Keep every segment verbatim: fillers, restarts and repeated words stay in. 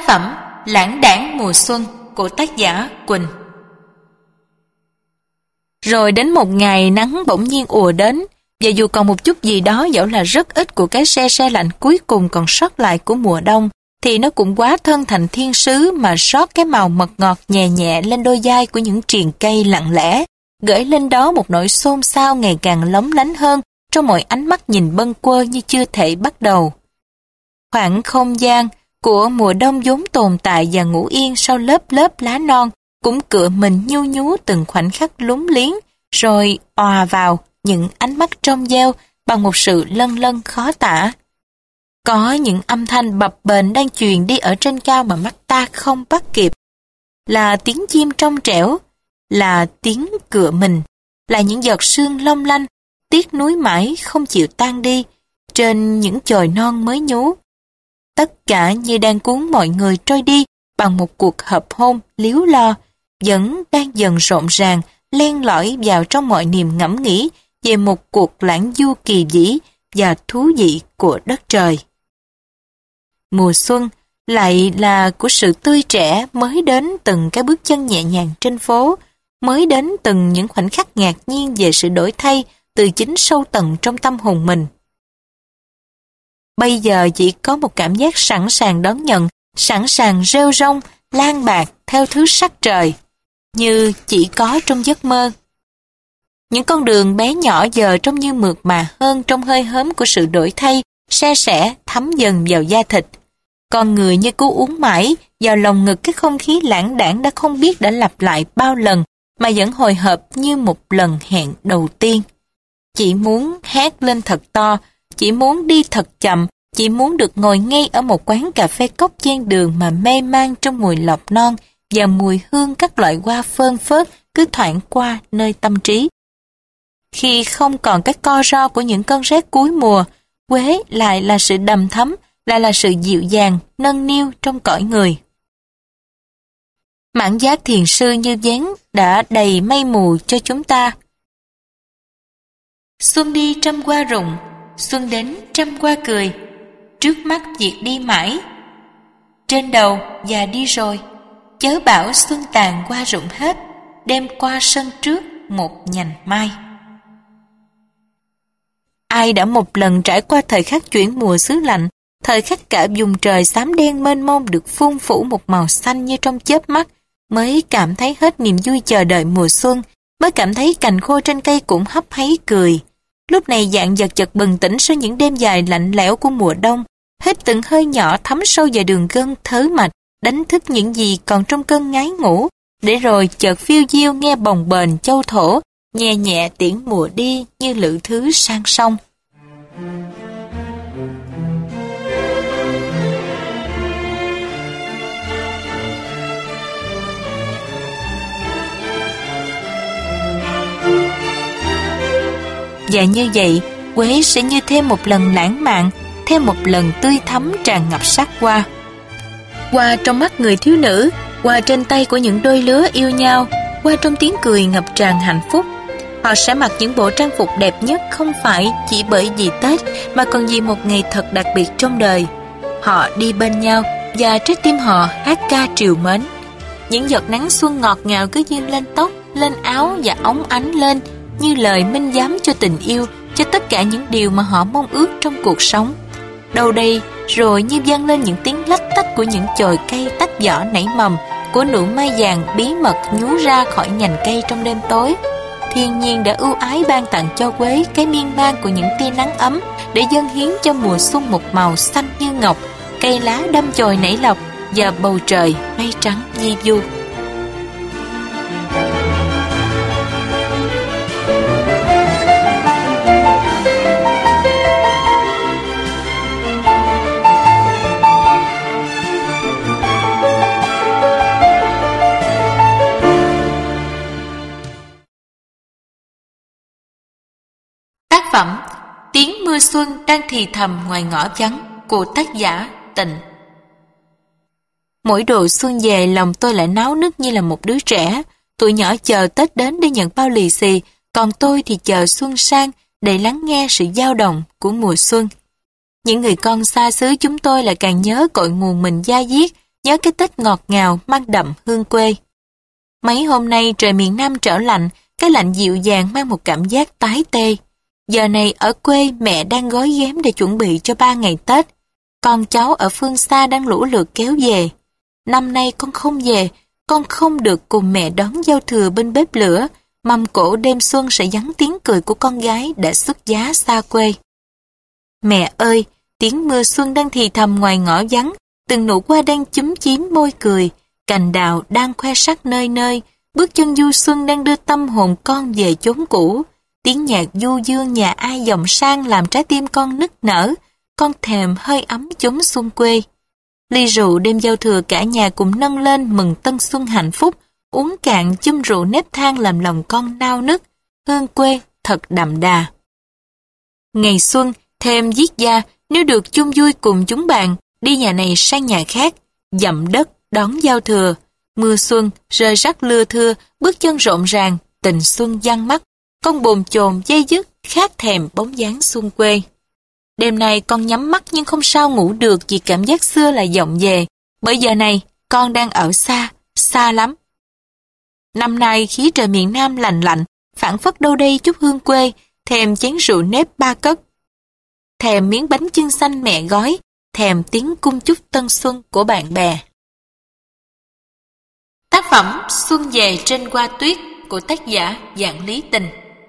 phẩm Lãng đãng mùa xuân của tác giả Quỳnh. Rồi đến một ngày nắng bỗng nhiên ùa đến, và dù còn một chút gì đó dẫu là rất ít của cái se se lạnh cuối cùng còn sót lại của mùa đông, thì nó cũng quá thân thành thiên sứ mà rót cái màu mật ngọt nhẹ nhẹ lên đôi vai của những triền cây lặng lẽ, gửi lên đó một nỗi xôn xao ngày càng lóng lánh hơn trong mọi ánh mắt nhìn bâng quơ như chưa thể bắt đầu. Khoảng không gian của mùa đông vốn tồn tại và ngủ yên sau lớp lớp lá non cũng cựa mình nhu nhú từng khoảnh khắc lúng liếng, rồi òa vào những ánh mắt trong veo bằng một sự lân lân khó tả. Có những âm thanh bập bềnh đang truyền đi ở trên cao mà mắt ta không bắt kịp. Là tiếng chim trong trẻo, là tiếng cựa mình, là những giọt sương long lanh, tiếc nuối mãi không chịu tan đi trên những chồi non mới nhú. Tất cả như đang cuốn mọi người trôi đi bằng một cuộc hợp hôn líu lo, vẫn đang dần rộn ràng len lỏi vào trong mọi niềm ngẫm nghĩ về một cuộc lãng du kỳ vĩ và thú vị của đất trời. Mùa xuân lại là của sự tươi trẻ mới đến từng cái bước chân nhẹ nhàng trên phố, mới đến từng những khoảnh khắc ngạc nhiên về sự đổi thay từ chính sâu tận trong tâm hồn mình. Bây giờ chỉ có một cảm giác sẵn sàng đón nhận, sẵn sàng rêu rông, lan bạc theo thứ sắc trời, như chỉ có trong giấc mơ. Những con đường bé nhỏ giờ trông như mượt mà hơn trong hơi hớm của sự đổi thay, se sẻ thấm dần vào da thịt. Con người như cứ uống mãi vào lòng ngực cái không khí lãng đãng đã không biết đã lặp lại bao lần mà vẫn hồi hộp như một lần hẹn đầu tiên. Chỉ muốn hét lên thật to, chỉ muốn đi thật chậm, chỉ muốn được ngồi ngay ở một quán cà phê cốc ven đường mà mê man trong mùi lọc non và mùi hương các loại hoa phơn phớt cứ thoảng qua nơi tâm trí. Khi không còn cái co ro của những cơn rét cuối mùa, Quế lại là sự đầm thấm, lại là sự dịu dàng, nâng niu trong cõi người. Mãn giác thiền sư như vén đã đầy mây mù cho chúng ta. Xuân đi trăm hoa rụng, xuân đến trăm hoa cười, trước mắt việc đi mãi. Trên đầu và đi rồi, chớ bảo xuân tàn hoa rụng hết, đem qua sân trước một nhành mai. Ai đã một lần trải qua thời khắc chuyển mùa xứ lạnh, thời khắc cả vùng trời xám đen mênh mông được phun phủ một màu xanh như trong chớp mắt, mới cảm thấy hết niềm vui chờ đợi mùa xuân, mới cảm thấy cành khô trên cây cũng hấp háy cười. Lúc này dạng vật chợt bừng tỉnh sau những đêm dài lạnh lẽo của mùa đông, hít từng hơi nhỏ thấm sâu vào đường gân thớ mạch, đánh thức những gì còn trong cơn ngái ngủ, để rồi chợt phiêu diêu nghe bồng bềnh châu thổ, nhẹ nhẹ tiễn mùa đi như lữ thứ sang sông. Và như vậy, Quế sẽ như thêm một lần lãng mạn, thêm một lần tươi thắm tràn ngập sắc hoa. Hoa trong mắt người thiếu nữ, hoa trên tay của những đôi lứa yêu nhau, hoa trong tiếng cười ngập tràn hạnh phúc. Họ sẽ mặc những bộ trang phục đẹp nhất không phải chỉ bởi vì Tết mà còn vì một ngày thật đặc biệt trong đời. Họ đi bên nhau và trái tim họ hát ca trìu mến. Những giọt nắng xuân ngọt ngào cứ dương lên tóc, lên áo và óng ánh lên như lời minh giám cho tình yêu, cho tất cả những điều mà họ mong ước trong cuộc sống. Đâu đây rồi như vang lên những tiếng lách tách của những chồi cây tách vỏ nảy mầm, của nụ mai vàng bí mật nhú ra khỏi nhành cây trong đêm tối. Thiên nhiên đã ưu ái ban tặng cho Quế cái miên man của những tia nắng ấm để dâng hiến cho mùa xuân một màu xanh như ngọc, cây lá đâm chồi nảy lộc và bầu trời mây trắng di du. Tác phẩm Tiếng mưa xuân đang thì thầm ngoài ngõ vắng của tác giả Tịnh. Mỗi độ xuân về, lòng tôi lại náo nức như là một đứa trẻ. Tụi nhỏ chờ Tết đến để nhận bao lì xì, còn tôi thì chờ xuân sang để lắng nghe sự dao động của mùa xuân. Những người con xa xứ chúng tôi lại càng nhớ cội nguồn mình da diết, nhớ cái Tết ngọt ngào mang đậm hương quê. Mấy hôm nay trời miền Nam trở lạnh, cái lạnh dịu dàng mang một cảm giác tái tê. Giờ này ở quê mẹ đang gói ghém để chuẩn bị cho ba ngày Tết. Con cháu ở phương xa đang lũ lượt kéo về. Năm nay con không về, con không được cùng mẹ đón giao thừa bên bếp lửa, mâm cỗ đêm xuân sẽ vắng tiếng cười của con gái đã xuất giá xa quê. Mẹ ơi, tiếng mưa xuân đang thì thầm ngoài ngõ vắng, từng nụ hoa đang chúm chím môi cười, cành đào đang khoe sắc nơi nơi, bước chân du xuân đang đưa tâm hồn con về chốn cũ. Tiếng nhạc du dương nhà ai dòng sang làm trái tim con nức nở, con thèm hơi ấm chốn xuân quê. Ly rượu đêm giao thừa cả nhà cùng nâng lên mừng tân xuân hạnh phúc, uống cạn chum rượu nếp than làm lòng con nao nức, hương quê thật đậm đà. Ngày xuân, thêm viết gia, nếu được chung vui cùng chúng bạn, đi nhà này sang nhà khác, dặm đất, đón giao thừa. Mưa xuân, rơi rắc lưa thưa, bước chân rộn ràng, tình xuân giăng mắt, con bồn chồn dây dứt, khát thèm bóng dáng xuân quê. Đêm nay con nhắm mắt nhưng không sao ngủ được vì cảm giác xưa lại vọng về, bởi giờ này con đang ở xa, xa lắm. Năm nay khí trời miền Nam lạnh lạnh, phảng phất đâu đây chút hương quê, thèm chén rượu nếp ba cất, thèm miếng bánh chưng xanh mẹ gói, thèm tiếng cung chúc tân xuân của bạn bè. Tác phẩm Xuân về trên hoa tuyết của tác giả Dạng Lý Tình.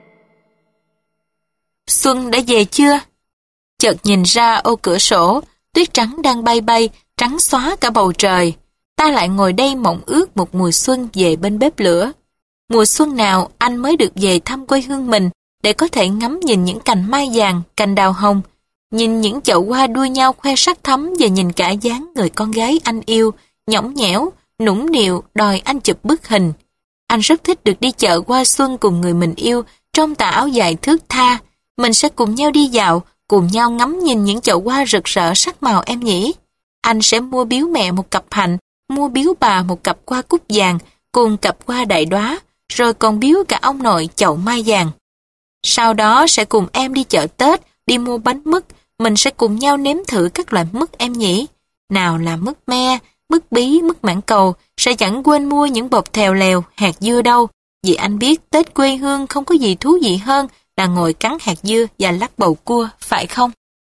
Xuân đã về chưa? Chợt nhìn ra ô cửa sổ, tuyết trắng đang bay bay, trắng xóa cả bầu trời. Ta lại ngồi đây mộng ước một mùa xuân về bên bếp lửa. Mùa xuân nào anh mới được về thăm quê hương mình để có thể ngắm nhìn những cành mai vàng, cành đào hồng, nhìn những chậu hoa đua nhau khoe sắc thắm và nhìn cả dáng người con gái anh yêu, nhõng nhẽo, nũng nịu đòi anh chụp bức hình. Anh rất thích được đi chợ hoa xuân cùng người mình yêu trong tà áo dài thướt tha. Mình sẽ cùng nhau đi dạo, cùng nhau ngắm nhìn những chậu hoa rực rỡ sắc màu em nhỉ. Anh sẽ mua biếu mẹ một cặp hạnh, mua biếu bà một cặp hoa cúc vàng, cùng cặp hoa đại đóa, rồi còn biếu cả ông nội chậu mai vàng. Sau đó sẽ cùng em đi chợ Tết, đi mua bánh mứt, mình sẽ cùng nhau nếm thử các loại mứt em nhỉ. Nào là mứt me, mứt bí, mứt mãng cầu, sẽ chẳng quên mua những bột thèo lèo, hạt dưa đâu, vì anh biết Tết quê hương không có gì thú vị hơn là ngồi cắn hạt dưa và lắc bầu cua, phải không?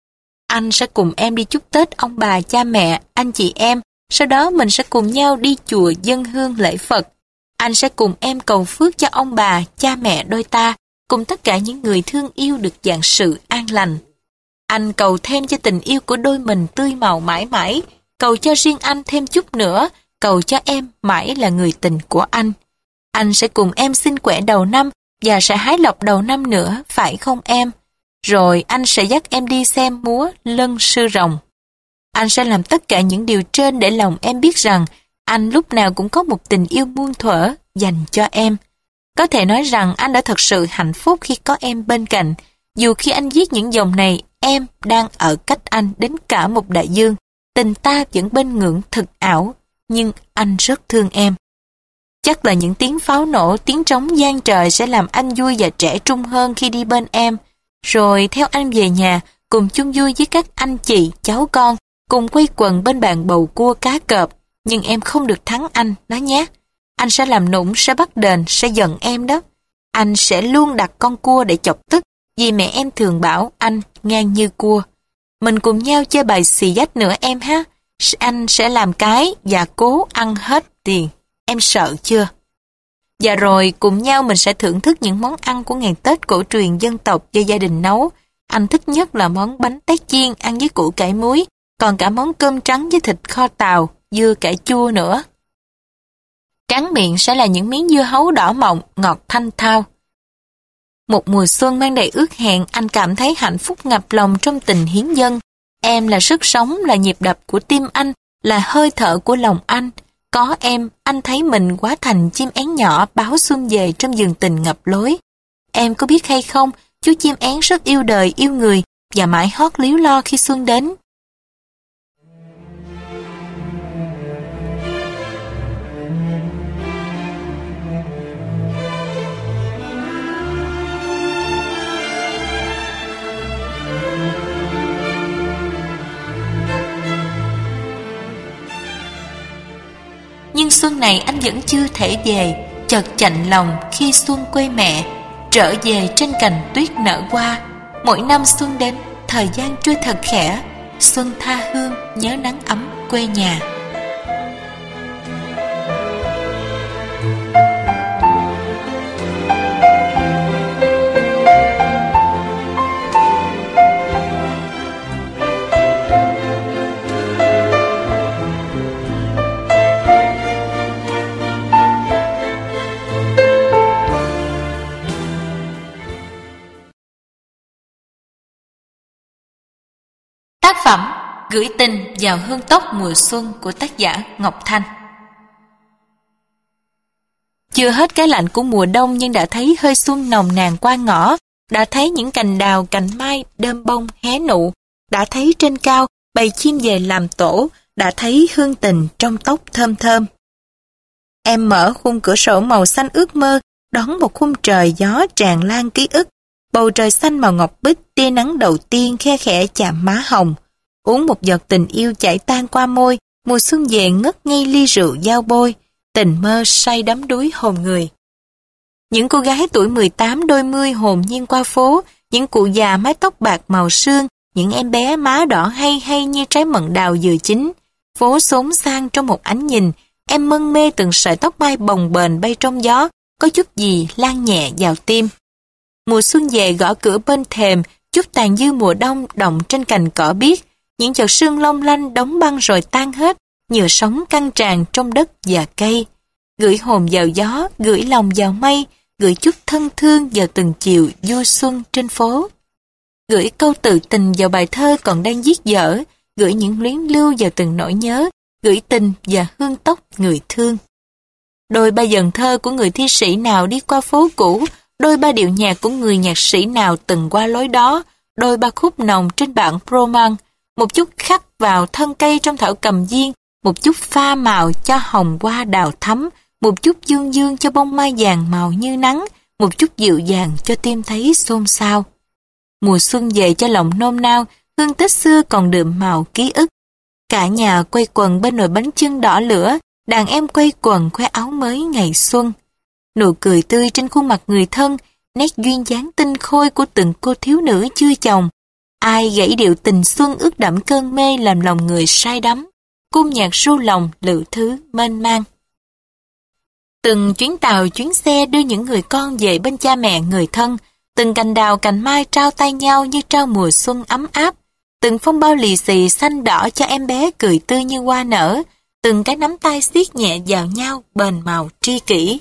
Anh sẽ cùng em đi chúc Tết ông bà, cha mẹ, anh chị em, sau đó mình sẽ cùng nhau đi chùa dâng hương lễ Phật. Anh sẽ cùng em cầu phước cho ông bà, cha mẹ đôi ta, cùng tất cả những người thương yêu được vạn sự an lành. Anh cầu thêm cho tình yêu của đôi mình tươi màu mãi mãi, cầu cho riêng anh thêm chút nữa, cầu cho em mãi là người tình của anh. Anh sẽ cùng em xin quẻ đầu năm và sẽ hái lộc đầu năm nữa, phải không em? Rồi anh sẽ dắt em đi xem múa Lân Sư Rồng. Anh sẽ làm tất cả những điều trên để lòng em biết rằng anh lúc nào cũng có một tình yêu muôn thuở dành cho em. Có thể nói rằng anh đã thật sự hạnh phúc khi có em bên cạnh. Dù khi anh viết những dòng này, em đang ở cách anh đến cả một đại dương. Tình ta vẫn bên ngưỡng thực ảo, nhưng anh rất thương em. Chắc là những tiếng pháo nổ, tiếng trống vang trời sẽ làm anh vui và trẻ trung hơn khi đi bên em. Rồi theo anh về nhà, cùng chung vui với các anh chị, cháu con, cùng quây quần bên bàn bầu cua cá cọp. Nhưng em không được thắng anh, đó nhé. Anh sẽ làm nũng, sẽ bắt đền, sẽ giận em đó. Anh sẽ luôn đặt con cua để chọc tức, vì mẹ em thường bảo anh ngang như cua. Mình cùng nhau chơi bài xì dách nữa em ha. Anh sẽ làm cái và cố ăn hết tiền. Em sợ chưa? Và rồi cùng nhau mình sẽ thưởng thức những món ăn của ngày Tết cổ truyền dân tộc do gia đình nấu. Anh thích nhất là món bánh tét chiên ăn với củ cải muối, còn cả món cơm trắng với thịt kho tàu, dưa cải chua nữa. Tráng miệng sẽ là những miếng dưa hấu đỏ mọng, ngọt thanh thao. Một mùa xuân mang đầy ước hẹn, anh cảm thấy hạnh phúc ngập lòng trong tình hiến dâng. Em là sức sống, là nhịp đập của tim anh, là hơi thở của lòng anh. Có em, anh thấy mình hóa thành chim én nhỏ báo xuân về trong vườn tình ngập lối. Em có biết hay không, chú chim én rất yêu đời, yêu người và mãi hót líu lo khi xuân đến. nhưng xuân này anh vẫn chưa thể về. Chợt chạnh lòng khi xuân quê mẹ, trở về trên cành tuyết nở hoa. Mỗi năm xuân đến, thời gian trôi thật khẽ. Xuân tha hương nhớ nắng ấm quê nhà. Tác phẩm Gửi tình vào hương tóc mùa xuân của tác giả Ngọc Thanh. Chưa hết cái lạnh của mùa đông nhưng đã thấy hơi xuân nồng nàn qua ngõ, đã thấy những cành đào, cành mai, đơm bông hé nụ, đã thấy trên cao bầy chim về làm tổ, đã thấy hương tình trong tóc thơm thơm. Em mở khung cửa sổ màu xanh ước mơ, đón một khung trời gió tràn lan ký ức. Bầu trời xanh màu ngọc bích, tia nắng đầu tiên khe khẽ chạm má hồng. Uống một giọt tình yêu chảy tan qua môi, mùa xuân về ngất ngây ly rượu giao bôi, tình mơ say đắm đuối hồn người. Những cô gái tuổi mười tám đôi mươi hồn nhiên qua phố, những cụ già mái tóc bạc màu sương, những em bé má đỏ hay hay như trái mận đào vừa chín. Phố xốn sang trong một ánh nhìn, em mân mê từng sợi tóc mai bồng bềnh bay trong gió, có chút gì lan nhẹ vào tim. Mùa xuân về gõ cửa bên thềm, chút tàn dư mùa đông động trên cành cỏ biếc, những giọt sương long lanh đóng băng rồi tan hết, nhựa sống căng tràn trong đất và cây. Gửi hồn vào gió, gửi lòng vào mây, gửi chút thân thương vào từng chiều du xuân trên phố. Gửi câu tự tình vào bài thơ còn đang viết dở, gửi những luyến lưu vào từng nỗi nhớ, gửi tình và hương tóc người thương. Đôi ba dần thơ của người thi sĩ nào đi qua phố cũ, đôi ba điệu nhạc của người nhạc sĩ nào từng qua lối đó, đôi ba khúc nồng trên bảng Proman, một chút khắc vào thân cây trong thảo cầm viên, một chút pha màu cho hồng hoa đào thắm, một chút dương dương cho bông mai vàng màu như nắng, một chút dịu dàng cho tim thấy xôn xao. Mùa xuân về cho lòng nôn nao, hương Tết xưa còn đượm màu ký ức. Cả nhà quây quần bên nồi bánh chưng đỏ lửa, đàn em quây quần khoe áo mới ngày xuân. Nụ cười tươi trên khuôn mặt người thân, nét duyên dáng tinh khôi của từng cô thiếu nữ chưa chồng. Ai gãy điệu tình xuân ướt đẫm cơn mê làm lòng người say đắm, cung nhạc ru lòng lự thứ mênh mang. Từng chuyến tàu chuyến xe đưa những người con về bên cha mẹ người thân, từng cành đào cành mai trao tay nhau như trao mùa xuân ấm áp, từng phong bao lì xì xanh đỏ cho em bé cười tươi như hoa nở, từng cái nắm tay siết nhẹ vào nhau bền màu tri kỷ.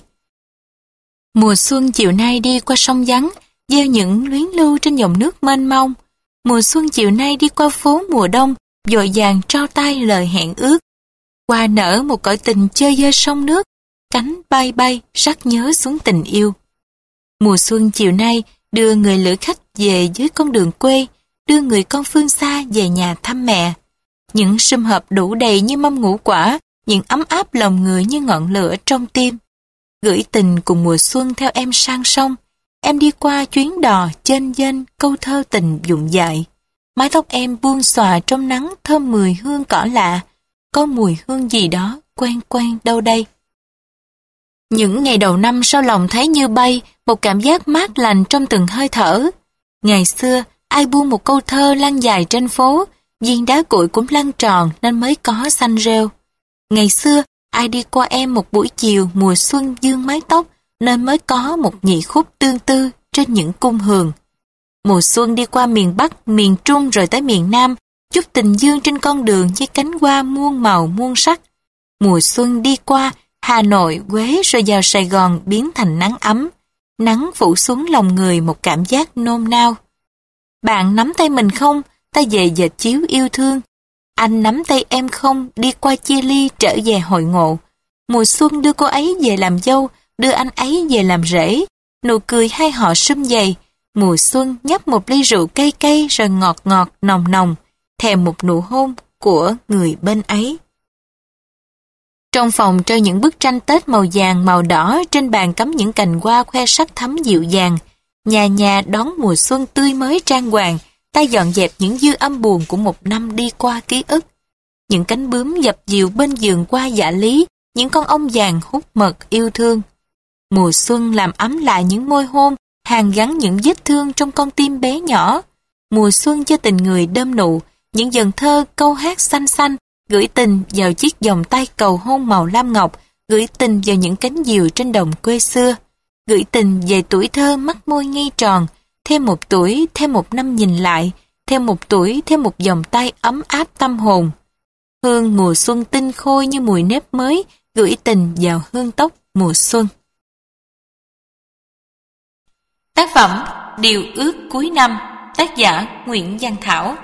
Mùa xuân chiều nay đi qua sông vắng, gieo những luyến lưu trên dòng nước mênh mông. Mùa xuân chiều nay đi qua phố mùa đông, vội vàng trao tay lời hẹn ước. Hoa nở một cõi tình chơi dơi sông nước, cánh bay bay rắc nhớ xuống tình yêu. Mùa xuân chiều nay đưa người lữ khách về dưới con đường quê, đưa người con phương xa về nhà thăm mẹ. Những sum họp đủ đầy như mâm ngũ quả, những ấm áp lòng người như ngọn lửa trong tim. Gửi tình cùng mùa xuân theo em sang sông, em đi qua chuyến đò chênh vênh câu thơ tình dụng dại. Mái tóc em buông xòa trong nắng thơm mùi hương cỏ lạ, có mùi hương gì đó quen quen đâu đây. Những ngày đầu năm sau lòng thấy như bay, một cảm giác mát lành trong từng hơi thở. Ngày xưa, ai buông một câu thơ lăn dài trên phố, viên đá cuội cũng lăn tròn nên mới có xanh rêu. Ngày xưa, ai đi qua em một buổi chiều mùa xuân dương mái tóc nên mới có một nhị khúc tương tư trên những cung hường. Mùa xuân đi qua miền Bắc, miền Trung rồi tới miền Nam, chút tình dương trên con đường với cánh hoa muôn màu muôn sắc. Mùa xuân đi qua Hà Nội, Huế rồi vào Sài Gòn biến thành nắng ấm. Nắng phủ xuống lòng người một cảm giác nôn nao. Bạn nắm tay mình không? Ta về dệt chiếu yêu thương. Anh nắm tay em không? Đi qua chia ly trở về hội ngộ. Mùa xuân đưa cô ấy về làm dâu, đưa anh ấy về làm rể. Nụ cười hai họ sum vầy. Mùa xuân nhấp một ly rượu cay cay rồi ngọt ngọt nồng nồng, thèm một nụ hôn của người bên ấy. Trong phòng treo những bức tranh Tết màu vàng màu đỏ, trên bàn cắm những cành hoa khoe sắc thắm dịu dàng. Nhà nhà đón mùa xuân tươi mới trang hoàng, ta dọn dẹp những dư âm buồn của một năm đi qua ký ức. Những cánh bướm dập dìu bên giường hoa dạ lý, những con ong vàng hút mật yêu thương. Mùa xuân làm ấm lại những môi hôn, hàn gắn những vết thương trong con tim bé nhỏ. Mùa xuân cho tình người đơm nụ, những dần thơ câu hát xanh xanh, gửi tình vào chiếc vòng tay cầu hôn màu lam ngọc, gửi tình vào những cánh diều trên đồng quê xưa, gửi tình về tuổi thơ mắt môi ngây tròn, thêm một tuổi, thêm một năm nhìn lại, thêm một tuổi, thêm một vòng tay ấm áp tâm hồn. Hương mùa xuân tinh khôi như mùi nếp mới, gửi tình vào hương tóc mùa xuân. Tác phẩm Điều ước cuối năm, tác giả Nguyễn Văn Thảo.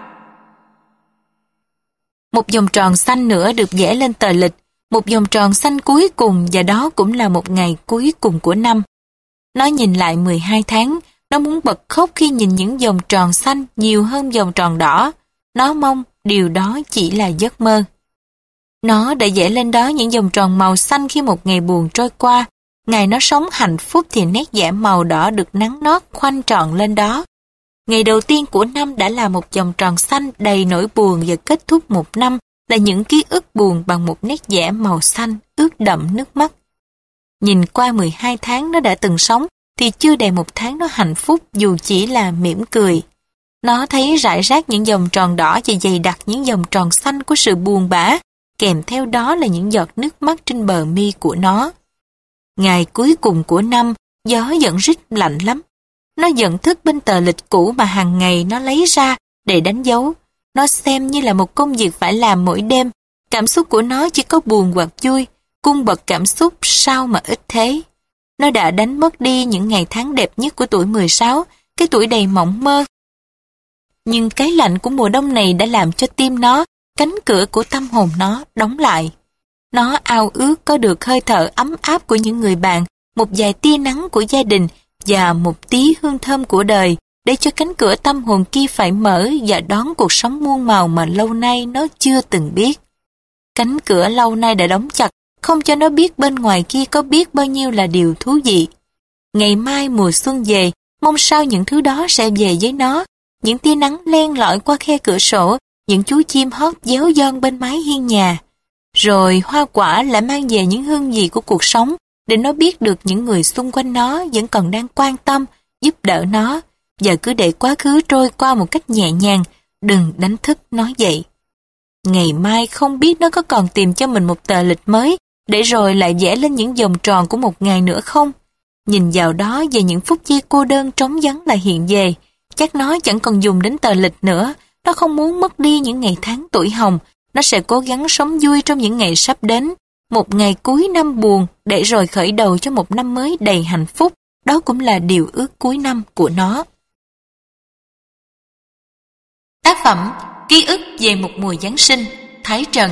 Một vòng tròn xanh nữa được vẽ lên tờ lịch, một vòng tròn xanh cuối cùng, và đó cũng là một ngày cuối cùng của năm. Nó nhìn lại mười hai tháng, nó muốn bật khóc khi nhìn những vòng tròn xanh nhiều hơn vòng tròn đỏ. Nó mong điều đó chỉ là giấc mơ. Nó đã vẽ lên đó những vòng tròn màu xanh khi một ngày buồn trôi qua. Ngày nó sống hạnh phúc thì nét vẽ màu đỏ được nắng nót khoanh tròn lên đó. Ngày đầu tiên của năm đã là một vòng tròn xanh đầy nỗi buồn, và kết thúc một năm là những ký ức buồn bằng một nét vẽ màu xanh ướt đậm nước mắt. Nhìn qua mười hai tháng nó đã từng sống thì chưa đầy một tháng nó hạnh phúc dù chỉ là mỉm cười. Nó thấy rải rác những vòng tròn đỏ và dày đặc những vòng tròn xanh của sự buồn bã, kèm theo đó là những giọt nước mắt trên bờ mi của nó. Ngày cuối cùng của năm, gió vẫn rít lạnh lắm. Nó nhận thức bên tờ lịch cũ mà hàng ngày nó lấy ra để đánh dấu. Nó xem như là một công việc phải làm mỗi đêm. Cảm xúc của nó chỉ có buồn hoặc vui, cung bậc cảm xúc sao mà ít thế. Nó đã đánh mất đi những ngày tháng đẹp nhất của tuổi mười sáu, cái tuổi đầy mộng mơ. Nhưng cái lạnh của mùa đông này đã làm cho tim nó, cánh cửa của tâm hồn nó đóng lại. Nó ao ước có được hơi thở ấm áp của những người bạn, một vài tia nắng của gia đình và một tí hương thơm của đời, để cho cánh cửa tâm hồn kia phải mở và đón cuộc sống muôn màu mà lâu nay nó chưa từng biết. Cánh cửa lâu nay đã đóng chặt, không cho nó biết bên ngoài kia có biết bao nhiêu là điều thú vị. Ngày mai mùa xuân về, mong sao những thứ đó sẽ về với nó. Những tia nắng len lỏi qua khe cửa sổ, những chú chim hót déo giòn bên mái hiên nhà. Rồi hoa quả lại mang về những hương vị của cuộc sống, để nó biết được những người xung quanh nó vẫn còn đang quan tâm, giúp đỡ nó, và cứ để quá khứ trôi qua một cách nhẹ nhàng, đừng đánh thức nó dậy. Ngày mai không biết nó có còn tìm cho mình một tờ lịch mới, để rồi lại vẽ lên những vòng tròn của một ngày nữa không? Nhìn vào đó về những phút giây cô đơn trống vắng lại hiện về, chắc nó chẳng còn dùng đến tờ lịch nữa. Nó không muốn mất đi những ngày tháng tuổi hồng. Nó sẽ cố gắng sống vui trong những ngày sắp đến, một ngày cuối năm buồn, để rồi khởi đầu cho một năm mới đầy hạnh phúc. Đó cũng là điều ước cuối năm của nó. Tác phẩm Ký ức về một mùa Giáng sinh, Thái Trần.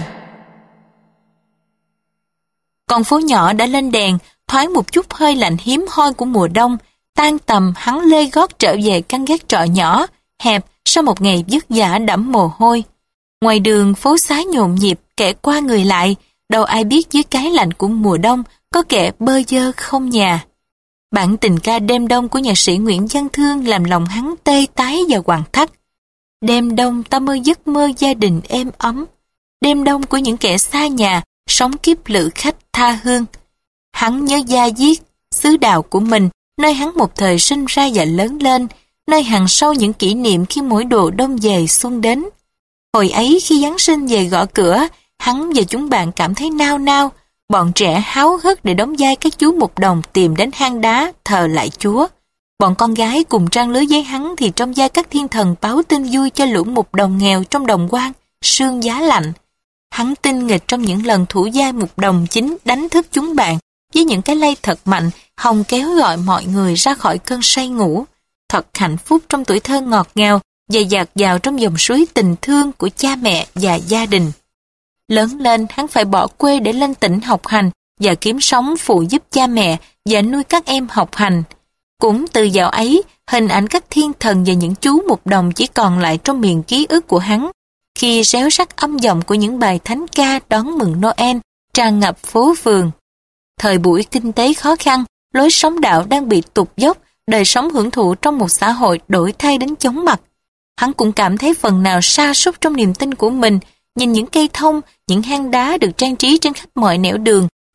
Con phố nhỏ đã lên đèn, thoáng một chút hơi lạnh hiếm hoi của mùa đông. Tan tầm, hắn lê gót trở về căn gác trọ nhỏ, hẹp sau một ngày vất vả đẫm mồ hôi. Ngoài đường phố xá nhộn nhịp, kẻ qua người lại, đâu ai biết dưới cái lạnh của mùa đông có kẻ bơ vơ không nhà. Bản tình ca Đêm Đông của nhạc sĩ Nguyễn Văn Thương làm lòng hắn tê tái và quặn thắt. Đêm đông ta mơ giấc mơ gia đình êm ấm. Đêm đông của những kẻ xa nhà, sống kiếp lữ khách tha hương. Hắn nhớ da diết, xứ đạo của mình, nơi hắn một thời sinh ra và lớn lên, nơi hằn sâu những kỷ niệm khi mỗi độ đông về xuân đến. Hồi ấy khi Giáng sinh về gõ cửa, hắn và chúng bạn cảm thấy nao nao, bọn trẻ háo hức để đóng vai các chú mục đồng tìm đến hang đá thờ lại Chúa. Bọn con gái cùng trang lưới với hắn thì trong vai các thiên thần báo tin vui cho lũ mục đồng nghèo trong đồng quan, sương giá lạnh. Hắn tinh nghịch trong những lần thủ giai mục đồng chính đánh thức chúng bạn với những cái lay thật mạnh, hòng kéo gọi mọi người ra khỏi cơn say ngủ. Thật hạnh phúc trong tuổi thơ ngọt ngào, và dạt vào trong dòng suối tình thương của cha mẹ và gia đình. Lớn lên, hắn phải bỏ quê để lên tỉnh học hành và kiếm sống phụ giúp cha mẹ và nuôi các em học hành. Cũng từ dạo ấy, hình ảnh các thiên thần và những chú mục đồng chỉ còn lại trong miền ký ức của hắn, khi réo rắt âm vọng của những bài thánh ca đón mừng Noel tràn ngập phố phường. Thời buổi kinh tế khó khăn, lối sống đạo đang bị tụt dốc, đời sống hưởng thụ trong một xã hội đổi thay đến chóng mặt. Hắn cũng cảm thấy phần nào sa sút trong niềm tin của mình, nhìn những cây thông, những hang đá được trang trí trên khắp mọi nẻo đường,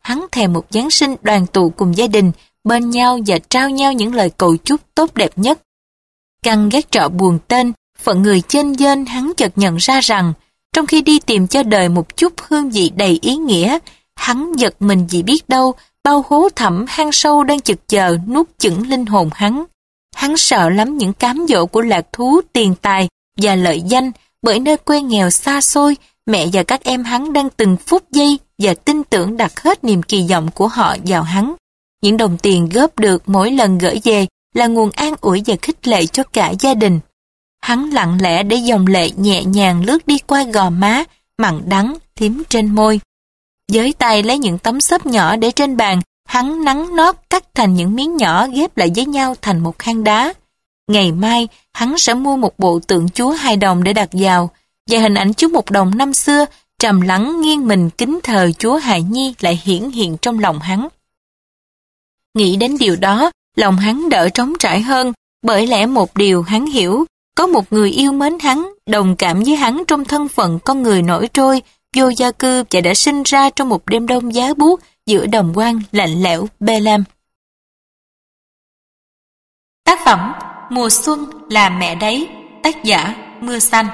Hắn thèm một Giáng sinh đoàn tụ cùng gia đình, bên nhau và trao nhau những lời cầu chúc tốt đẹp nhất. Căn gác trọ buồn tên, phận người chênh vênh, hắn chợt nhận ra rằng, trong khi đi tìm cho đời một chút hương vị đầy ý nghĩa, hắn giật mình vì biết đâu, bao hố thẳm hang sâu đang chực chờ nuốt chửng linh hồn hắn. Hắn sợ lắm những cám dỗ của lạc thú, tiền tài và lợi danh, bởi nơi quê nghèo xa xôi, mẹ và các em hắn đang từng phút giây và tin tưởng đặt hết niềm kỳ vọng của họ vào hắn. Những đồng tiền góp được mỗi lần gửi về là nguồn an ủi và khích lệ cho cả gia đình. Hắn lặng lẽ để dòng lệ nhẹ nhàng lướt đi qua gò má, mặn đắng, thím trên môi. Với tay lấy những tấm xốp nhỏ để trên bàn, hắn nắn nót cắt thành những miếng nhỏ ghép lại với nhau thành một hang đá. Ngày mai, hắn sẽ mua một bộ tượng Chúa hai đồng để đặt vào, và hình ảnh Chúa một đồng năm xưa, trầm lắng nghiêng mình kính thờ Chúa hài nhi lại hiển hiện trong lòng hắn. Nghĩ đến điều đó, lòng hắn đỡ trống trải hơn, bởi lẽ một điều hắn hiểu, có một người yêu mến hắn, đồng cảm với hắn trong thân phận con người nổi trôi, vô gia cư và đã sinh ra trong một đêm đông giá buốt giữa đồng quang lạnh lẽo Bethlehem. Tác phẩm Mùa xuân là mẹ đấy, tác giả Mưa xanh.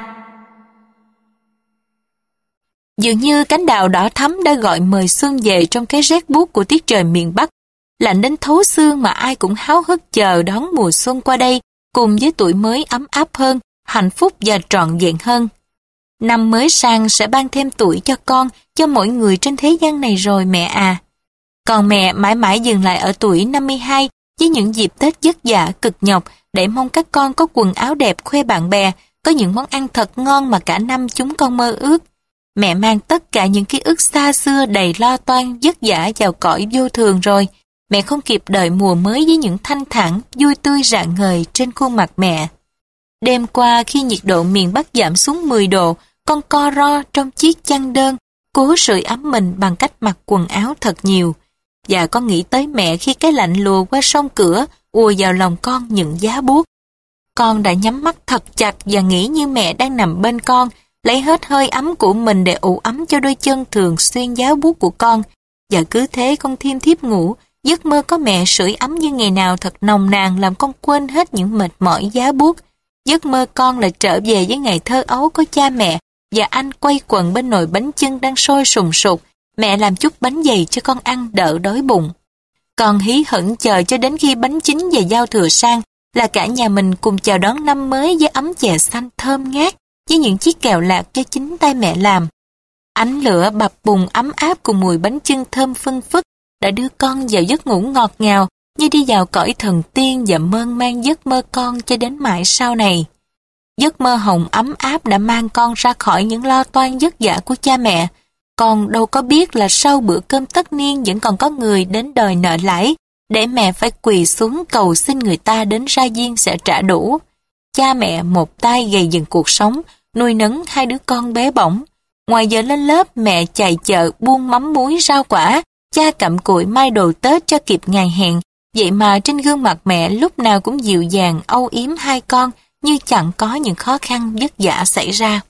Dường như cánh đào đỏ thắm đã gọi mời xuân về trong cái rét buốt của tiết trời miền Bắc, lạnh đến thấu xương mà ai cũng háo hức chờ đón mùa xuân qua đây, cùng với tuổi mới ấm áp hơn, hạnh phúc và trọn vẹn hơn. Năm mới sang sẽ ban thêm tuổi cho con, cho mỗi người trên thế gian này rồi mẹ à. Còn mẹ mãi mãi dừng lại ở tuổi năm mươi hai với những dịp Tết vất vả cực nhọc để mong các con có quần áo đẹp khoe bạn bè, có những món ăn thật ngon mà cả năm chúng con mơ ước. Mẹ mang tất cả những ký ức xa xưa đầy lo toan vất vả vào cõi vô thường rồi. Mẹ không kịp đợi mùa mới với những thanh thản, vui tươi rạng ngời trên khuôn mặt mẹ. Đêm qua khi nhiệt độ miền Bắc giảm xuống mười độ, con co ro trong chiếc chăn đơn, cố sưởi ấm mình bằng cách mặc quần áo thật nhiều. Và con nghĩ tới mẹ khi cái lạnh lùa qua sông cửa, ùa vào lòng con những giá buốt. Con đã nhắm mắt thật chặt và nghĩ như mẹ đang nằm bên con, lấy hết hơi ấm của mình để ủ ấm cho đôi chân thường xuyên giá buốt của con. Và cứ thế con thiêm thiếp ngủ, giấc mơ có mẹ sưởi ấm như ngày nào thật nồng nàn làm con quên hết những mệt mỏi giá buốt. Giấc mơ con lại trở về với ngày thơ ấu có cha mẹ và anh quay quần bên nồi bánh chưng đang sôi sùng sục. Mẹ làm chút bánh dày cho con ăn đỡ đói bụng. Con hí hửng chờ cho đến khi bánh chín và giao thừa sang là cả nhà mình cùng chào đón năm mới với ấm chè xanh thơm ngát với những chiếc kẹo lạc do chính tay mẹ làm. Ánh lửa bập bùng ấm áp cùng mùi bánh chưng thơm phưng phức đã đưa con vào giấc ngủ ngọt ngào như đi vào cõi thần tiên và mơn man giấc mơ con cho đến mãi sau này. Giấc mơ hồng ấm áp đã mang con ra khỏi những lo toan vất vả của cha mẹ. Con đâu có biết là sau bữa cơm tất niên vẫn còn có người đến đòi nợ lãi, để mẹ phải quỳ xuống cầu xin người ta đến ra diên sẽ trả đủ. Cha mẹ một tay gầy dựng cuộc sống, nuôi nấng hai đứa con bé bỏng. Ngoài giờ lên lớp, mẹ chạy chợ buôn mắm muối rau quả, cha cặm cụi may đồ Tết cho kịp ngày hẹn. Vậy mà trên gương mặt mẹ lúc nào cũng dịu dàng âu yếm hai con, như chẳng có những khó khăn vất vả xảy ra.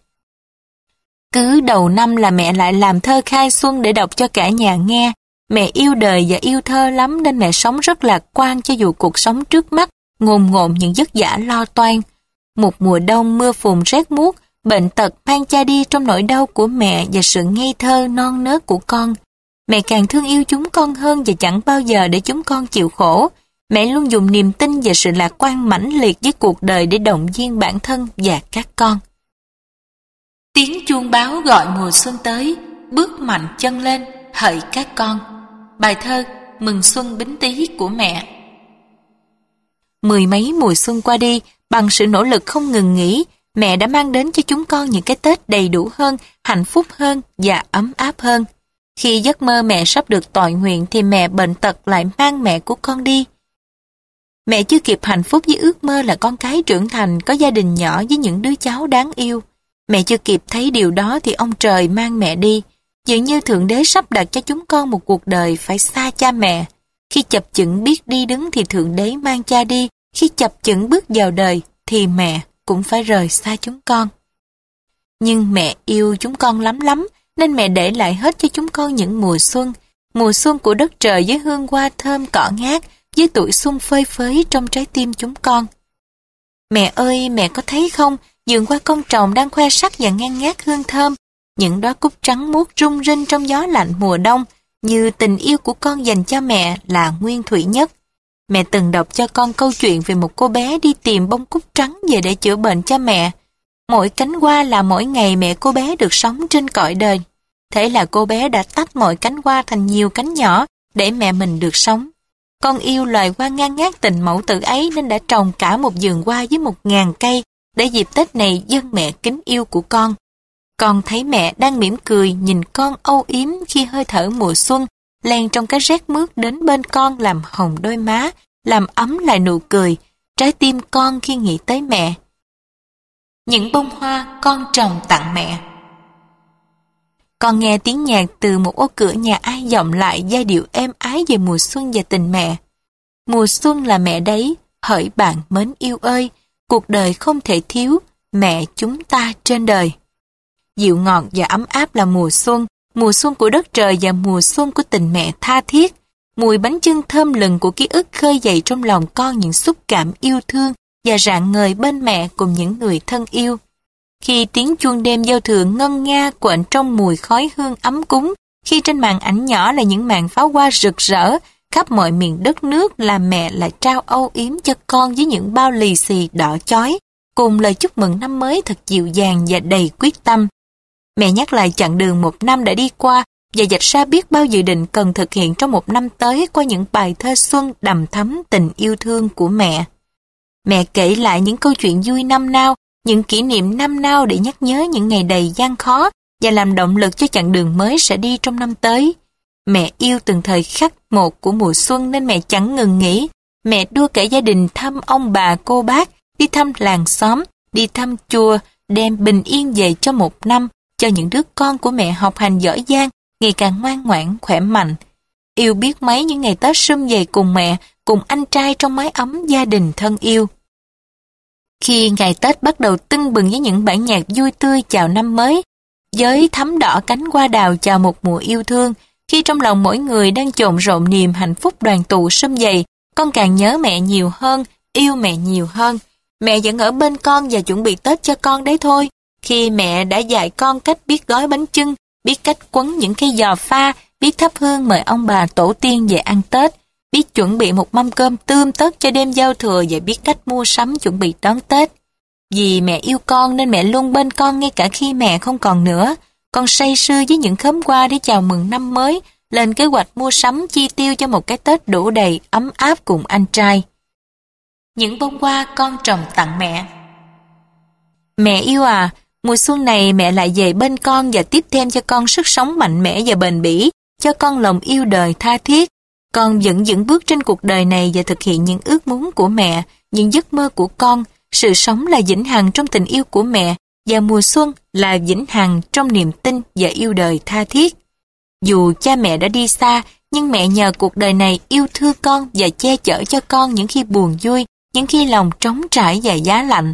Cứ đầu năm là mẹ lại làm thơ khai xuân để đọc cho cả nhà nghe. Mẹ yêu đời và yêu thơ lắm nên mẹ sống rất lạc quan cho dù cuộc sống trước mắt ngồn ngộn những vất vả lo toan. Một mùa đông mưa phùn rét muốt, bệnh tật mang cha đi trong nỗi đau của mẹ và sự ngây thơ non nớt của con. Mẹ càng thương yêu chúng con hơn và chẳng bao giờ để chúng con chịu khổ. Mẹ luôn dùng niềm tin và sự lạc quan mãnh liệt với cuộc đời để động viên bản thân và các con. Tiếng chuông báo gọi mùa xuân tới, bước mạnh chân lên, hỡi các con. Bài thơ Mừng Xuân Bính Tý của mẹ. Mười mấy mùa xuân qua đi, bằng sự nỗ lực không ngừng nghỉ, mẹ đã mang đến cho chúng con những cái Tết đầy đủ hơn, hạnh phúc hơn và ấm áp hơn. Khi giấc mơ mẹ sắp được tọa nguyện thì mẹ bệnh tật lại mang mẹ của con đi. Mẹ chưa kịp hạnh phúc với ước mơ là con cái trưởng thành, có gia đình nhỏ với những đứa cháu đáng yêu. Mẹ chưa kịp thấy điều đó thì ông trời mang mẹ đi. Dường như Thượng Đế sắp đặt cho chúng con một cuộc đời phải xa cha mẹ. Khi chập chững biết đi đứng thì Thượng Đế mang cha đi. Khi chập chững bước vào đời thì mẹ cũng phải rời xa chúng con. Nhưng mẹ yêu chúng con lắm lắm nên mẹ để lại hết cho chúng con những mùa xuân. mùa xuân của đất trời với hương hoa thơm cỏ ngát, với tuổi xuân phơi phới trong trái tim chúng con. Mẹ ơi, mẹ có thấy không, vườn hoa con trồng đang khoe sắc và ngang ngát hương thơm, những đóa cúc trắng muốt rung rinh trong gió lạnh mùa đông, như tình yêu của con dành cho mẹ là nguyên thủy nhất. Mẹ từng đọc cho con câu chuyện về một cô bé đi tìm bông cúc trắng về để chữa bệnh cho mẹ. Mỗi cánh hoa là mỗi ngày mẹ cô bé được sống trên cõi đời. Thế là cô bé đã tách mọi cánh hoa thành nhiều cánh nhỏ để mẹ mình được sống. Con yêu loài hoa ngang ngát tình mẫu tử ấy nên đã trồng cả một vườn hoa với một ngàn cây để dịp Tết này dâng mẹ kính yêu của con. Con thấy mẹ đang mỉm cười nhìn con âu yếm khi hơi thở mùa xuân len trong cái rét mướt đến bên con làm hồng đôi má, làm ấm lại nụ cười, trái tim con khi nghĩ tới mẹ. Những bông hoa con trồng tặng mẹ. Con nghe tiếng nhạc từ một ô cửa nhà ai vọng lại giai điệu êm ái về mùa xuân và tình mẹ. Mùa xuân là mẹ đấy, hỡi bạn mến yêu ơi, cuộc đời không thể thiếu mẹ chúng ta trên đời. Dịu ngọt và ấm áp là mùa xuân, mùa xuân của đất trời và mùa xuân của tình mẹ tha thiết. Mùi bánh chưng thơm lừng của ký ức khơi dậy trong lòng con những xúc cảm yêu thương và rạng ngời bên mẹ cùng những người thân yêu. Khi tiếng chuông đêm giao thừa ngân nga quện trong mùi khói hương ấm cúng, khi trên màn ảnh nhỏ là những màn pháo hoa rực rỡ, khắp mọi miền đất nước làm mẹ lại trao âu yếm cho con với những bao lì xì đỏ chói, cùng lời chúc mừng năm mới thật dịu dàng và đầy quyết tâm. Mẹ nhắc lại chặng đường một năm đã đi qua và vạch ra biết bao dự định cần thực hiện trong một năm tới qua những bài thơ xuân đầm thắm tình yêu thương của mẹ. Mẹ kể lại những câu chuyện vui năm nào, những kỷ niệm năm nào để nhắc nhớ những ngày đầy gian khó và làm động lực cho chặng đường mới sẽ đi trong năm tới. Mẹ yêu từng thời khắc một của mùa xuân nên mẹ chẳng ngừng nghỉ. Mẹ đua cả gia đình thăm ông bà cô bác, đi thăm làng xóm, đi thăm chùa, đem bình yên về cho một năm, cho những đứa con của mẹ học hành giỏi giang, ngày càng ngoan ngoãn, khỏe mạnh. Yêu biết mấy những ngày Tết sum vầy cùng mẹ, cùng anh trai trong mái ấm gia đình thân yêu. Khi ngày Tết bắt đầu tưng bừng với những bản nhạc vui tươi chào năm mới, với thắm đỏ cánh hoa đào chào một mùa yêu thương, khi trong lòng mỗi người đang chồn rộn niềm hạnh phúc đoàn tụ sum vầy, con càng nhớ mẹ nhiều hơn, yêu mẹ nhiều hơn. Mẹ vẫn ở bên con và chuẩn bị Tết cho con đấy thôi. Khi mẹ đã dạy con cách biết gói bánh chưng, biết cách quấn những cây giò pha, biết thắp hương mời ông bà tổ tiên về ăn Tết, biết chuẩn bị một mâm cơm tươm tất cho đêm giao thừa và biết cách mua sắm chuẩn bị đón Tết. Vì mẹ yêu con nên mẹ luôn bên con ngay cả khi mẹ không còn nữa. Con say sưa với những khóm hoa để chào mừng năm mới, lên kế hoạch mua sắm chi tiêu cho một cái Tết đủ đầy, ấm áp cùng anh trai. Những bông hoa con trồng tặng mẹ. Mẹ yêu à, mùa xuân này mẹ lại về bên con và tiếp thêm cho con sức sống mạnh mẽ và bền bỉ, cho con lòng yêu đời tha thiết. Con vẫn vững bước trên cuộc đời này và thực hiện những ước muốn của mẹ, những giấc mơ của con. Sự sống là vĩnh hằng trong tình yêu của mẹ và mùa xuân là vĩnh hằng trong niềm tin và yêu đời tha thiết. Dù cha mẹ đã đi xa, nhưng mẹ nhờ cuộc đời này yêu thương con và che chở cho con những khi buồn vui, những khi lòng trống trải và giá lạnh.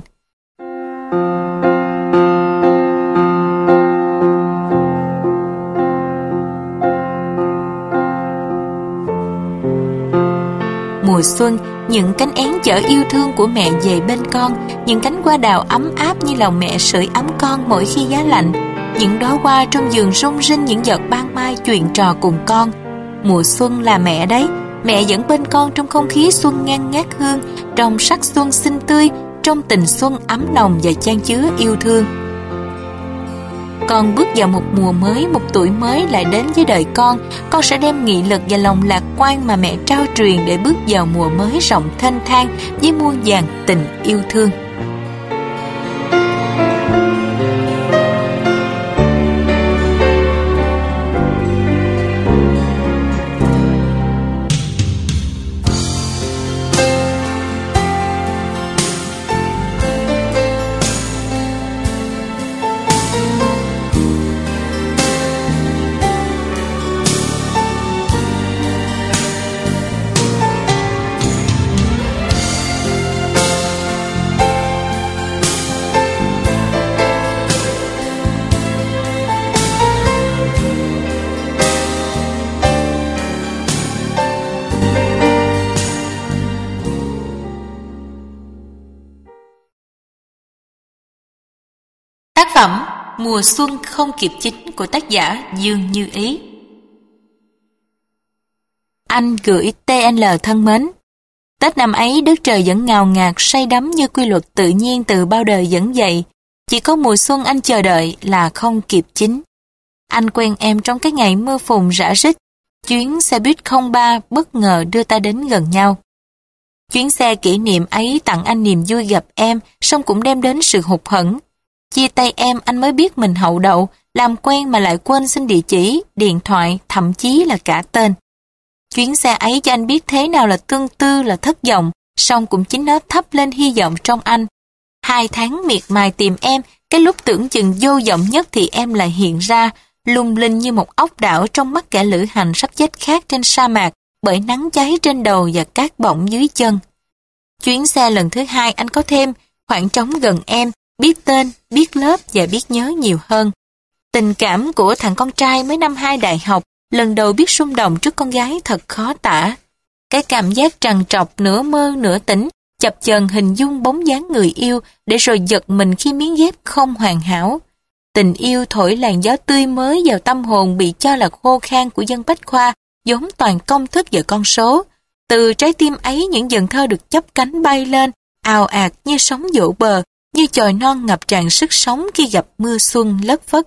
Mùa xuân, những cánh én chở yêu thương của mẹ về bên con, những cánh hoa đào ấm áp như lòng mẹ sưởi ấm con mỗi khi giá lạnh, những đóa hoa trong vườn rung rinh những giọt ban mai chuyện trò cùng con. Mùa xuân là mẹ đấy, mẹ dẫn bên con trong không khí xuân ngang ngát hương, trong sắc xuân xinh tươi, trong tình xuân ấm nồng và chan chứa yêu thương. Con bước vào một mùa mới, một tuổi mới lại đến với đời con. Con sẽ đem nghị lực và lòng lạc quan mà mẹ trao truyền để bước vào mùa mới rộng thênh thang với muôn vàn tình yêu thương. phẩm Mùa xuân không kịp chín của tác giả Dương Như Ý. Anh gửi tê en lờ thân mến. Tết năm ấy đất trời vẫn ngào ngạt say đắm như quy luật tự nhiên từ bao đời dẫn dậy. Chỉ có mùa xuân anh chờ đợi là không kịp chín. Anh quen em trong cái ngày mưa phùn rã rít. Chuyến xe buýt không ba bất ngờ đưa ta đến gần nhau. Chuyến xe kỷ niệm ấy tặng anh niềm vui gặp em, song cũng đem đến sự hụt hẫng. Chia tay em anh mới biết mình hậu đậu, làm quen mà lại quên xin địa chỉ, điện thoại, thậm chí là cả tên. Chuyến xe ấy cho anh biết thế nào là tương tư, là thất vọng, song cũng chính nó thắp lên hy vọng trong anh. Hai tháng miệt mài tìm em, cái lúc tưởng chừng vô vọng nhất thì em lại hiện ra, lung linh như một ốc đảo trong mắt kẻ lữ hành sắp chết khát trên sa mạc bởi nắng cháy trên đầu và cát bỏng dưới chân. Chuyến xe lần thứ hai anh có thêm khoảng trống gần em, biết tên, biết lớp và biết nhớ nhiều hơn. Tình cảm của thằng con trai mới năm hai đại học, lần đầu biết rung động trước con gái thật khó tả. Cái cảm giác trằn trọc nửa mơ nửa tỉnh, chập chờn hình dung bóng dáng người yêu để rồi giật mình khi miếng ghép không hoàn hảo. Tình yêu thổi làn gió tươi mới vào tâm hồn bị cho là khô khan của dân bách khoa, vốn toàn công thức và con số. Từ trái tim ấy những dần thơ được chắp cánh bay lên, ào ạt như sóng vỗ bờ, như chồi non ngập tràn sức sống khi gặp mưa xuân lất phất.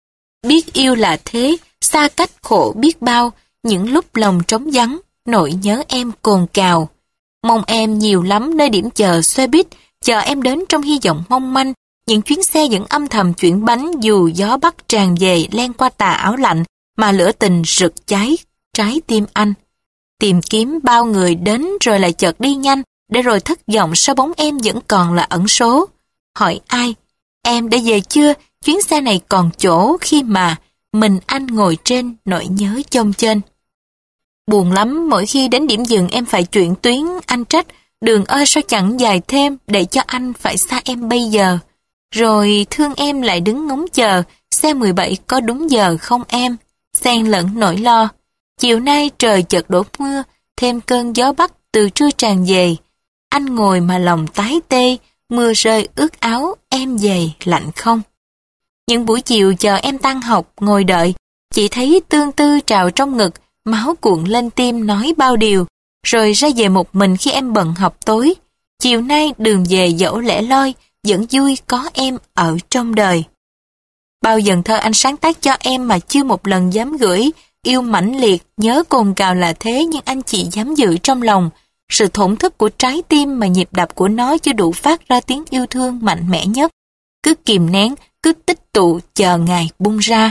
Biết yêu là thế, xa cách khổ biết bao, những lúc lòng trống vắng, nỗi nhớ em cồn cào. Mong em nhiều lắm nơi điểm chờ xe buýt, chờ em đến trong hy vọng mong manh, những chuyến xe vẫn âm thầm chuyển bánh dù gió bắc tràn về len qua tà áo lạnh mà lửa tình rực cháy trái tim anh. Tìm kiếm bao người đến rồi lại chợt đi nhanh, để rồi thất vọng sau bóng em vẫn còn là ẩn số. Hỏi ai? Em đã về chưa? Chuyến xe này còn chỗ khi mà mình anh ngồi trên nỗi nhớ chông chênh. Buồn lắm mỗi khi đến điểm dừng em phải chuyển tuyến, anh trách. Đường ơi sao chẳng dài thêm để cho anh phải xa em bây giờ. Rồi thương em lại đứng ngóng chờ, xe mười bảy có đúng giờ không em? Xen lẫn nỗi lo. Chiều nay trời chợt đổ mưa, thêm cơn gió bắc từ trưa tràn về. Anh ngồi mà lòng tái tê, mưa rơi ướt áo, em về lạnh không? Những buổi chiều chờ em tan học, ngồi đợi, chỉ thấy tương tư trào trong ngực, máu cuộn lên tim nói bao điều, rồi ra về một mình khi em bận học tối. Chiều nay đường về dẫu lẻ loi, vẫn vui có em ở trong đời. Bao dần thơ anh sáng tác cho em mà chưa một lần dám gửi, yêu mãnh liệt, nhớ cồn cào là thế nhưng anh chỉ dám giữ trong lòng. Sự thổn thức của trái tim mà nhịp đập của nó chưa đủ phát ra tiếng yêu thương mạnh mẽ nhất. Cứ kìm nén, cứ tích tụ chờ ngày bung ra.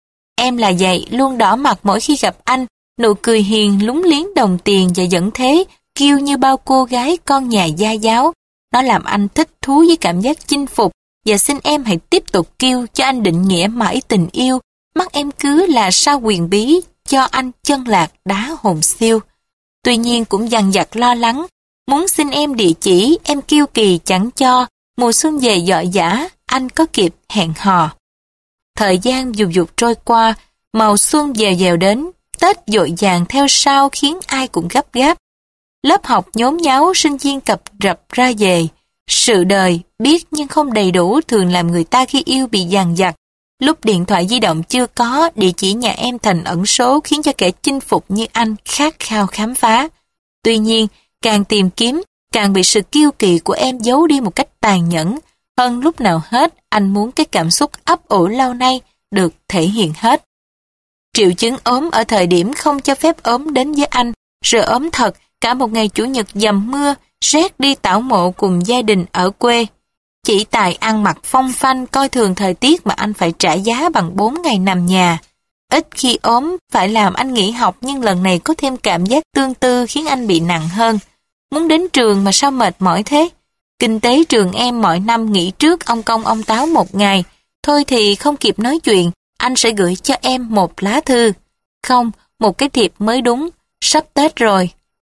Em là vậy, luôn đỏ mặt mỗi khi gặp anh, nụ cười hiền lúng liếng đồng tiền và vẫn thế, kiêu như bao cô gái con nhà gia giáo. Nó làm anh thích thú với cảm giác chinh phục và xin em hãy tiếp tục kêu cho anh định nghĩa mãi tình yêu. Mắt em cứ là sao quyền bí, cho anh chân lạc đá hồn siêu. Tuy nhiên cũng dằn vặt lo lắng, muốn xin em địa chỉ, em kiêu kỳ chẳng cho, mùa xuân về dọi dã, anh có kịp hẹn hò. Thời gian dục dục trôi qua, màu xuân dèo dèo đến, Tết dội vàng theo sau khiến ai cũng gấp gáp. Lớp học nhốn nháo, sinh viên cập rập ra về. Sự đời, biết nhưng không đầy đủ thường làm người ta khi yêu bị dằn vặt. Lúc điện thoại di động chưa có, địa chỉ nhà em thành ẩn số khiến cho kẻ chinh phục như anh khát khao khám phá. Tuy nhiên, càng tìm kiếm, càng bị sự kiêu kỳ của em giấu đi một cách tàn nhẫn. Hơn lúc nào hết, anh muốn cái cảm xúc ấp ủ lâu nay được thể hiện hết. Triệu chứng ốm ở thời điểm không cho phép ốm đến với anh, rồi ốm thật, cả một ngày chủ nhật dầm mưa, rét đi tảo mộ cùng gia đình ở quê. Chỉ tài ăn mặc phong phanh coi thường thời tiết mà anh phải trả giá bằng bốn ngày nằm nhà. Ít khi ốm phải làm anh nghỉ học nhưng lần này có thêm cảm giác tương tư khiến anh bị nặng hơn. Muốn đến trường mà sao mệt mỏi thế? Kinh tế trường em mọi năm nghỉ trước ông công ông táo một ngày. Thôi thì không kịp nói chuyện, anh sẽ gửi cho em một lá thư. Không, một cái thiệp mới đúng, sắp Tết rồi.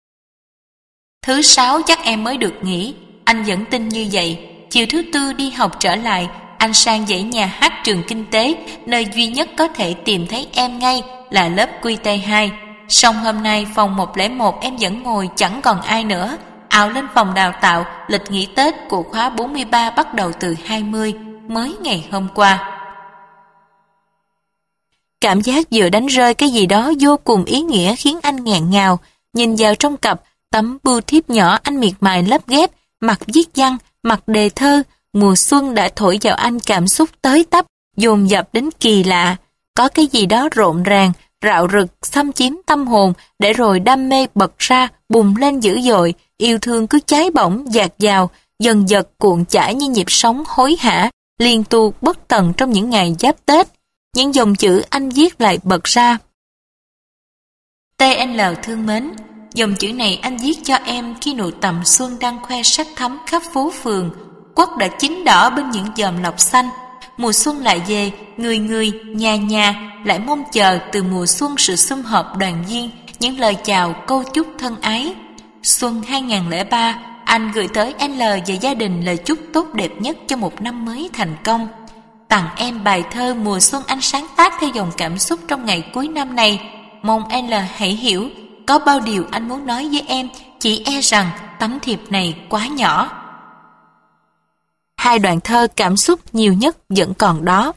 Thứ sáu chắc em mới được nghỉ, anh vẫn tin như vậy. Chiều thứ tư đi học trở lại, anh sang dãy nhà hát trường kinh tế, nơi duy nhất có thể tìm thấy em ngay là lớp Q T hai. Song hôm nay phòng một không một em vẫn ngồi chẳng còn ai nữa. Ảo lên phòng đào tạo, lịch nghỉ Tết của khóa bốn mươi ba bắt đầu từ hai mươi. mới ngày hôm qua. Cảm giác vừa đánh rơi cái gì đó vô cùng ý nghĩa khiến anh nghẹn ngào. Nhìn vào trong cặp, tấm bưu thiếp nhỏ anh miệt mài lấp ghép, mặt viết văn, mặt đề thơ. Mùa xuân đã thổi vào anh cảm xúc tới tấp, dồn dập đến kỳ lạ. Có cái gì đó rộn ràng, rạo rực, xâm chiếm tâm hồn, để rồi đam mê bật ra, bùng lên dữ dội, yêu thương cứ cháy bỏng, dạt dào, dần dật cuộn chảy như nhịp sóng hối hả, liên tục bất tận trong những ngày giáp Tết. Những dòng chữ anh viết lại bật ra. tê en lờ thương mến, dòng chữ này anh viết cho em khi nụ tầm xuân đang khoe sắc thắm khắp phố phường. Quất đã chín đỏ bên những chòm lộc xanh. Mùa xuân lại về, người người, nhà nhà lại mong chờ từ mùa xuân sự sum họp đoàn viên, những lời chào câu chúc thân ái. Xuân hai không không ba, anh gửi tới en lờ và gia đình lời chúc tốt đẹp nhất cho một năm mới thành công. Tặng em bài thơ Mùa Xuân anh sáng tác theo dòng cảm xúc trong ngày cuối năm này. Mong en lờ hãy hiểu, có bao điều anh muốn nói với em, chỉ e rằng tấm thiệp này quá nhỏ. Hai đoạn thơ cảm xúc nhiều nhất vẫn còn đó.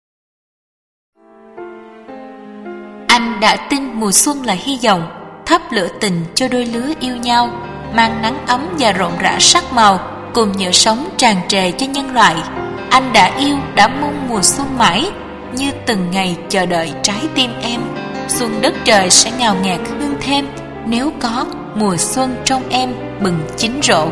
Anh đã tin mùa xuân là hy vọng, thắp lửa tình cho đôi lứa yêu nhau, mang nắng ấm và rộn rã sắc màu, cùng nhựa sống tràn trề cho nhân loại. Anh đã yêu, đã mong mùa xuân mãi, như từng ngày chờ đợi trái tim em. Xuân đất trời sẽ ngào ngạt hương thêm, nếu có mùa xuân trong em bừng chín rộ.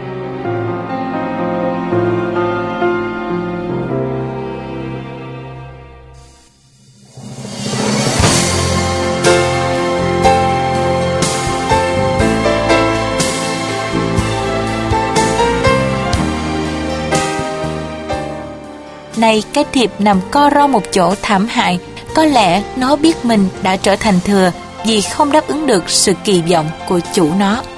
Nay cái thiệp nằm co ro một chỗ thảm hại, có lẽ nó biết mình đã trở thành thừa vì không đáp ứng được sự kỳ vọng của chủ nó.